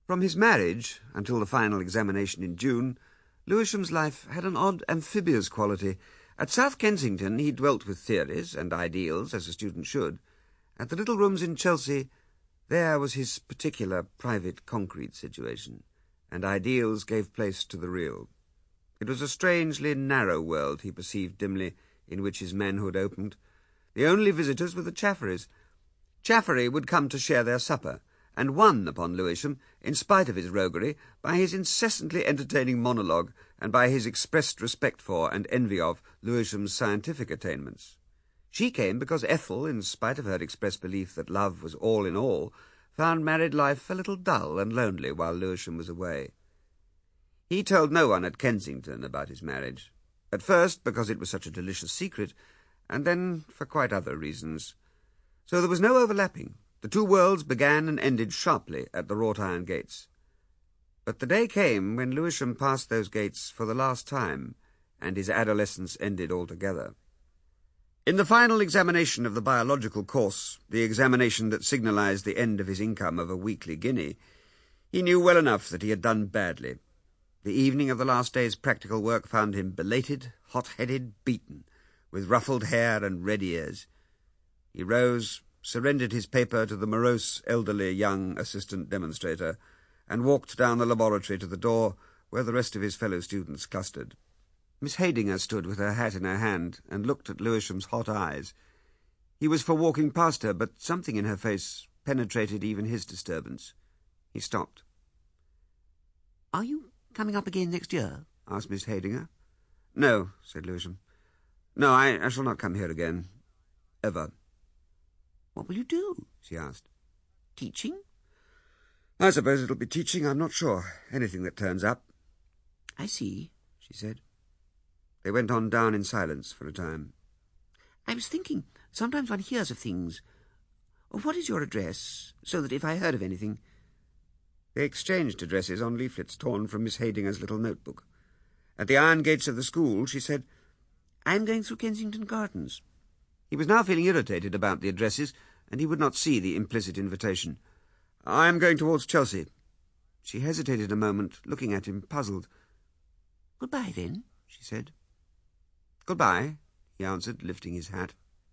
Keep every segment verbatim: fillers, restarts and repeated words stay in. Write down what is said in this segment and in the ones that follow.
From his marriage until the final examination in June, Lewisham's life had an odd amphibious quality. At South Kensington he dwelt with theories and ideals, as a student should. At the little rooms in Chelsea, there was his particular private concrete situation, and ideals gave place to the real. It was a strangely narrow world, he perceived dimly, in which his manhood opened. The only visitors were the Chafferys. Chaffery would come to share their supper, and won upon Lewisham, in spite of his roguery, by his incessantly entertaining monologue and by his expressed respect for and envy of Lewisham's scientific attainments. She came because Ethel, in spite of her expressed belief that love was all in all, found married life a little dull and lonely while Lewisham was away. He told no one at Kensington about his marriage, at first because it was such a delicious secret, and then for quite other reasons. So there was no overlapping. The two worlds began and ended sharply at the wrought iron gates. But the day came when Lewisham passed those gates for the last time, and his adolescence ended altogether. In the final examination of the biological course, the examination that signalized the end of his income of a weekly guinea, he knew well enough that he had done badly. The evening of the last day's practical work found him belated, hot-headed, beaten, with ruffled hair and red ears. He rose, surrendered his paper to the morose, elderly young assistant demonstrator, and walked down the laboratory to the door where the rest of his fellow students clustered. Miss Heydinger stood with her hat in her hand and looked at Lewisham's hot eyes. He was for walking past her, but something in her face penetrated even his disturbance. He stopped. "Are you coming up again next year?" asked Miss Heydinger. "No," said Lewisham. "No, I, I shall not come here again. Ever." "What will you do?" she asked. "Teaching?" "I suppose it'll be teaching, I'm not sure. Anything that turns up." "I see," she said. They went on down in silence for a time. "I was thinking, sometimes one hears of things. What is your address, so that if I heard of anything—" They exchanged addresses on leaflets torn from Miss Heydinger's little notebook. At the iron gates of the school, she said, "I am going through Kensington Gardens." He was now feeling irritated about the addresses, and he would not see the implicit invitation. "I am going towards Chelsea." She hesitated a moment, looking at him, puzzled. "Goodbye, then," she said. "Goodbye," he answered, lifting his hat.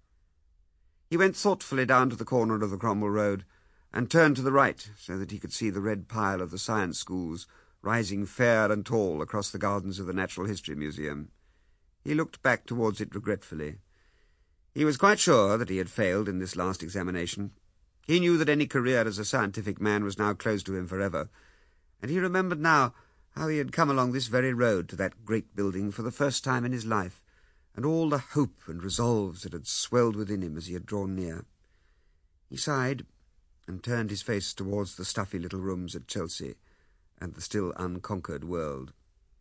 He went thoughtfully down to the corner of the Cromwell Road, and turned to the right, so that he could see the red pile of the science schools rising fair and tall across the gardens of the Natural History Museum. He looked back towards it regretfully. He was quite sure that he had failed in this last examination. He knew that any career as a scientific man was now closed to him forever, and he remembered now how he had come along this very road to that great building for the first time in his life, and all the hope and resolves that had swelled within him as he had drawn near. He sighed, and turned his face towards the stuffy little rooms at Chelsea and the still unconquered world.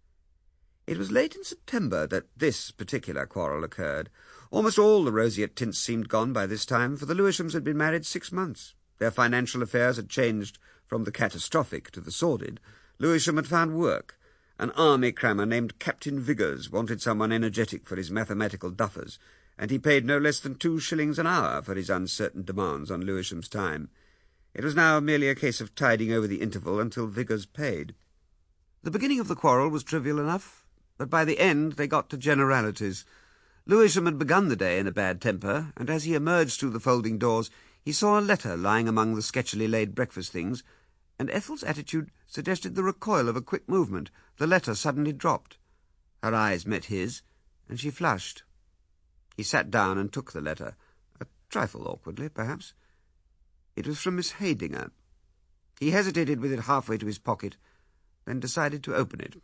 It was late in September that this particular quarrel occurred. Almost all the roseate tints seemed gone by this time, for the Lewishams had been married six months. Their financial affairs had changed from the catastrophic to the sordid. Lewisham had found work. An army crammer named Captain Viggers wanted someone energetic for his mathematical duffers, and he paid no less than two shillings an hour for his uncertain demands on Lewisham's time. It was now merely a case of tiding over the interval until Viggers paid. The beginning of the quarrel was trivial enough, but by the end they got to generalities. Lewisham had begun the day in a bad temper, and as he emerged through the folding doors, he saw a letter lying among the sketchily laid breakfast things, and Ethel's attitude suggested the recoil of a quick movement. The letter suddenly dropped. Her eyes met his, and she flushed. He sat down and took the letter, a trifle awkwardly, perhaps. It was from Miss Heydinger. He hesitated with it halfway to his pocket, then decided to open it.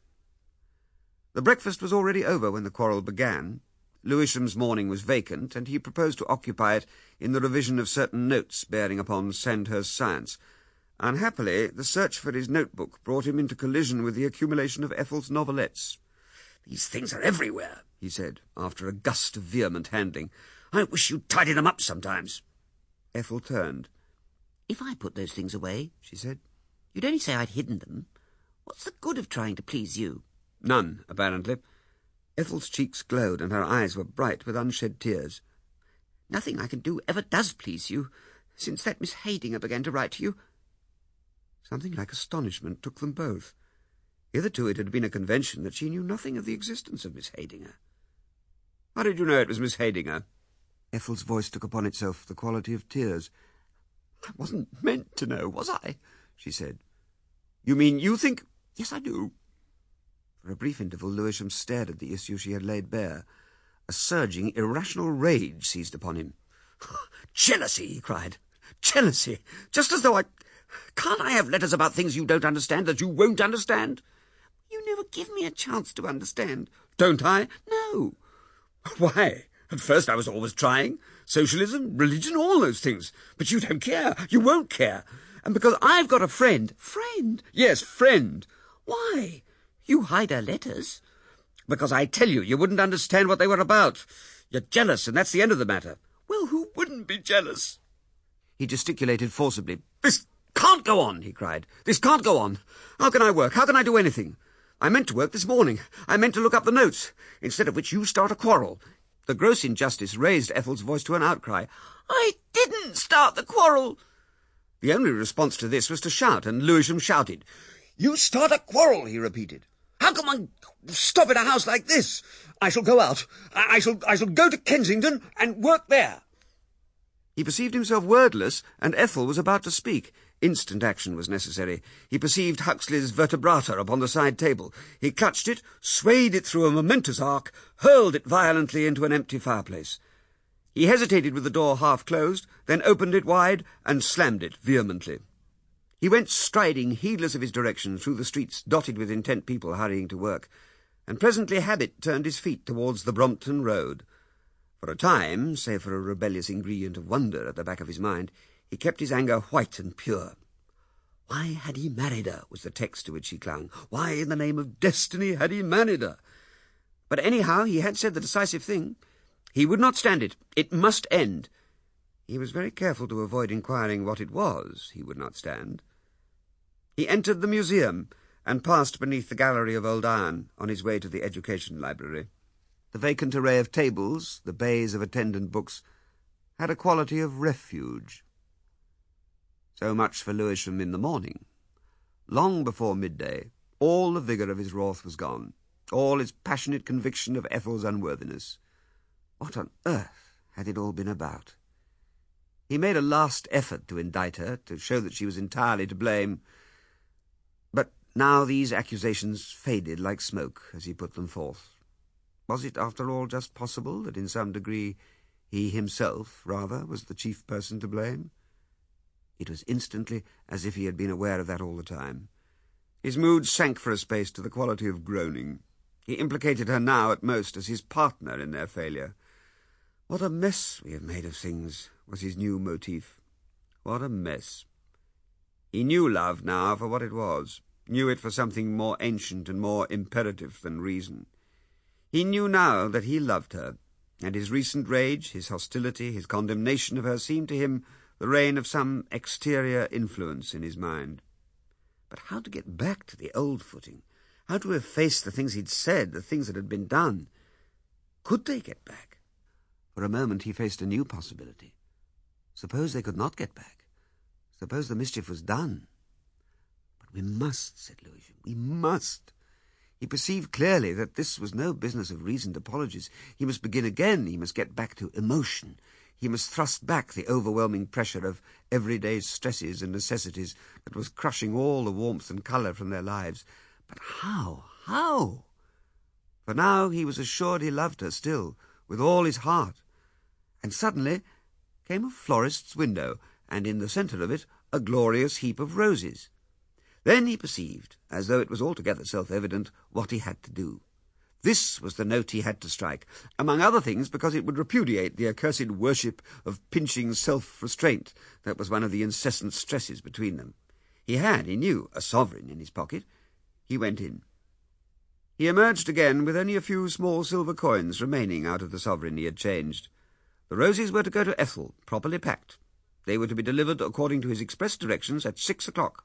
The breakfast was already over when the quarrel began. Lewisham's morning was vacant, and he proposed to occupy it in the revision of certain notes bearing upon Sandhurst science. Unhappily, the search for his notebook brought him into collision with the accumulation of Ethel's novelettes. "These things are everywhere," he said, after a gust of vehement handling. "I wish you'd tidy them up sometimes." Ethel turned. "If I put those things away," she said, "you'd only say I'd hidden them. What's the good of trying to please you?" "None, apparently." Ethel's cheeks glowed, and her eyes were bright with unshed tears. "Nothing I can do ever does please you, since that Miss Heydinger began to write to you." Something like astonishment took them both. Hitherto it had been a convention that she knew nothing of the existence of Miss Heydinger. "How did you know it was Miss Heydinger?" Ethel's voice took upon itself the quality of tears. "I wasn't meant to know, was I?" she said. "You mean you think—" "Yes, I do." For a brief interval Lewisham stared at the issue she had laid bare. A surging, irrational rage seized upon him. "Jealousy!" he cried. "Jealousy! Just as though I... Can't I have letters about things you don't understand, that you won't understand?" "You never give me a chance to understand." "Don't I?" "No." "Why? At first I was always trying. Socialism, religion, all those things. But you don't care. You won't care. And because I've got a friend—" "Friend?" "Yes, friend." "Why? You hide her letters." "Because I tell you, you wouldn't understand what they were about. You're jealous, and that's the end of the matter." "Well, who wouldn't be jealous?" He gesticulated forcibly. "This can't go on," he cried. "This can't go on. How can I work? How can I do anything? I meant to work this morning. I meant to look up the notes, instead of which you start a quarrel." The gross injustice raised Ethel's voice to an outcry. "I didn't start the quarrel." The only response to this was to shout, and Lewisham shouted. "You start a quarrel," he repeated. "How can one stop in a house like this? I shall go out. I, I shall I shall go to Kensington and work there." He perceived himself wordless, and Ethel was about to speak. Instant action was necessary. He perceived Huxley's vertebrata upon the side table. He clutched it, swayed it through a momentous arc, hurled it violently into an empty fireplace. He hesitated with the door half closed, then opened it wide and slammed it vehemently. He went striding, heedless of his direction, through the streets dotted with intent people hurrying to work, and presently habit turned his feet towards the Brompton Road. For a time, save for a rebellious ingredient of wonder at the back of his mind, he kept his anger white and pure. Why had he married her, was the text to which he clung. Why, in the name of destiny, had he married her? But anyhow, he had said the decisive thing. He would not stand it. It must end. He was very careful to avoid inquiring what it was he would not stand. He entered the museum and passed beneath the gallery of old iron on his way to the education library. The vacant array of tables, the bays of attendant books, had a quality of refuge. So much for Lewisham in the morning. Long before midday, all the vigour of his wrath was gone, all his passionate conviction of Ethel's unworthiness. What on earth had it all been about? He made a last effort to indict her, to show that she was entirely to blame. But now these accusations faded like smoke as he put them forth. Was it, after all, just possible that in some degree he himself, rather, was the chief person to blame? It was instantly as if he had been aware of that all the time. His mood sank for a space to the quality of groaning. He implicated her now at most as his partner in their failure. "What a mess we have made of things," was his new motif. What a mess. He knew love now for what it was, knew it for something more ancient and more imperative than reason. He knew now that he loved her, and his recent rage, his hostility, his condemnation of her seemed to him the reign of some exterior influence in his mind. But how to get back to the old footing? How to efface the things he'd said, the things that had been done? Could they get back? For a moment he faced a new possibility. Suppose they could not get back. Suppose the mischief was done. But we must, said Lewisham, we must. He perceived clearly that this was no business of reasoned apologies. He must begin again. He must get back to emotion. He must thrust back the overwhelming pressure of everyday stresses and necessities that was crushing all the warmth and colour from their lives. But how? How? For now he was assured he loved her still, with all his heart. And suddenly came a florist's window, and in the centre of it a glorious heap of roses. Then he perceived, as though it was altogether self-evident, what he had to do. This was the note he had to strike, among other things because it would repudiate the accursed worship of pinching self-restraint that was one of the incessant stresses between them. He had, he knew, a sovereign in his pocket. He went in. He emerged again with only a few small silver coins remaining out of the sovereign he had changed. The roses were to go to Ethel, properly packed. They were to be delivered according to his express directions at six o'clock.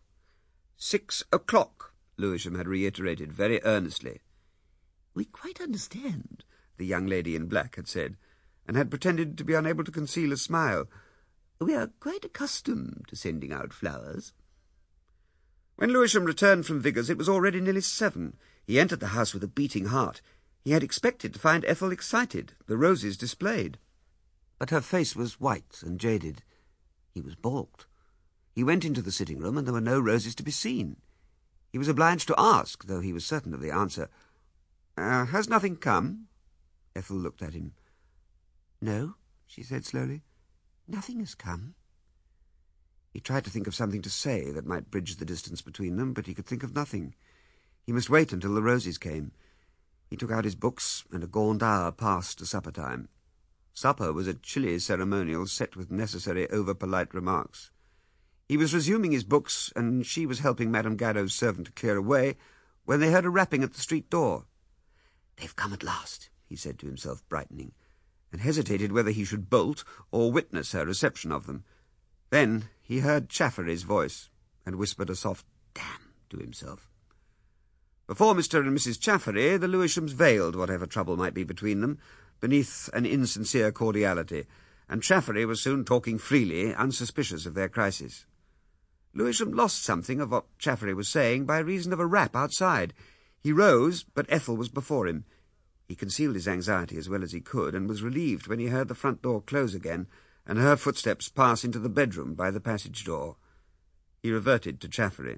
Six o'clock, Lewisham had reiterated very earnestly. "We quite understand," the young lady in black had said, and had pretended to be unable to conceal a smile. "We are quite accustomed to sending out flowers." When Lewisham returned from Vigours, it was already nearly seven. He entered the house with a beating heart. He had expected to find Ethel excited, the roses displayed. But her face was white and jaded. He was balked. He went into the sitting-room, and there were no roses to be seen. He was obliged to ask, though he was certain of the answer. Uh, has nothing come? Ethel looked at him. No, she said slowly. Nothing has come. He tried to think of something to say that might bridge the distance between them, but he could think of nothing. He must wait until the roses came. He took out his books, and a gaunt hour passed to supper-time. Supper was a chilly ceremonial set with necessary over-polite remarks. He was resuming his books, and she was helping Madame Gadow's servant to clear away, when they heard a rapping at the street door. "They've come at last," he said to himself, brightening, and hesitated whether he should bolt or witness her reception of them. Then he heard Chaffery's voice, and whispered a soft "damn" to himself. Before Mister and Missus Chaffery, the Lewishams veiled whatever trouble might be between them, beneath an insincere cordiality, and Chaffery was soon talking freely, unsuspicious of their crisis. Lewisham lost something of what Chaffery was saying by reason of a rap outside. He rose, but Ethel was before him. He concealed his anxiety as well as he could, and was relieved when he heard the front door close again, and her footsteps pass into the bedroom by the passage door. He reverted to Chaffery.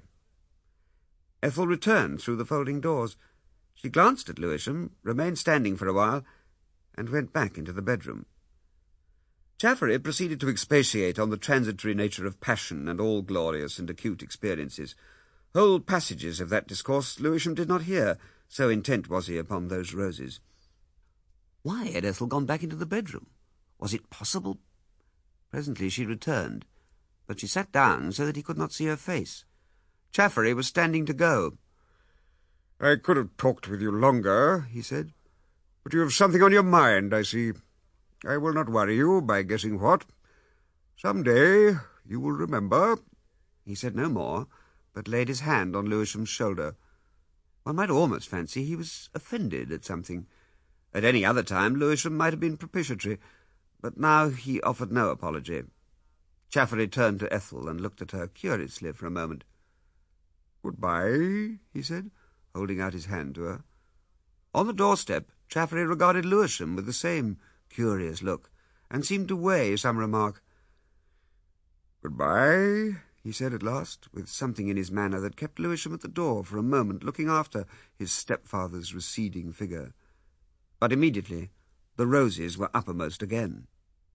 Ethel returned through the folding doors. She glanced at Lewisham, remained standing for a while, and went back into the bedroom. Chaffery proceeded to expatiate on the transitory nature of passion and all glorious and acute experiences. Whole passages of that discourse Lewisham did not hear, so intent was he upon those roses. Why had Ethel gone back into the bedroom? Was it possible? Presently she returned, but she sat down so that he could not see her face. Chaffery was standing to go. "I could have talked with you longer," he said, "but you have something on your mind, I see. I will not worry you by guessing what. Some day you will remember." He said no more, but laid his hand on Lewisham's shoulder. One might almost fancy he was offended at something. At any other time Lewisham might have been propitiatory, but now he offered no apology. Chaffery turned to Ethel and looked at her curiously for a moment. "Goodbye," he said, holding out his hand to her. On the doorstep, Chaffery regarded Lewisham with the same curious look, and seemed to weigh some remark. "Goodbye," he said at last, with something in his manner that kept Lewisham at the door for a moment, looking after his stepfather's receding figure. But immediately the roses were uppermost again.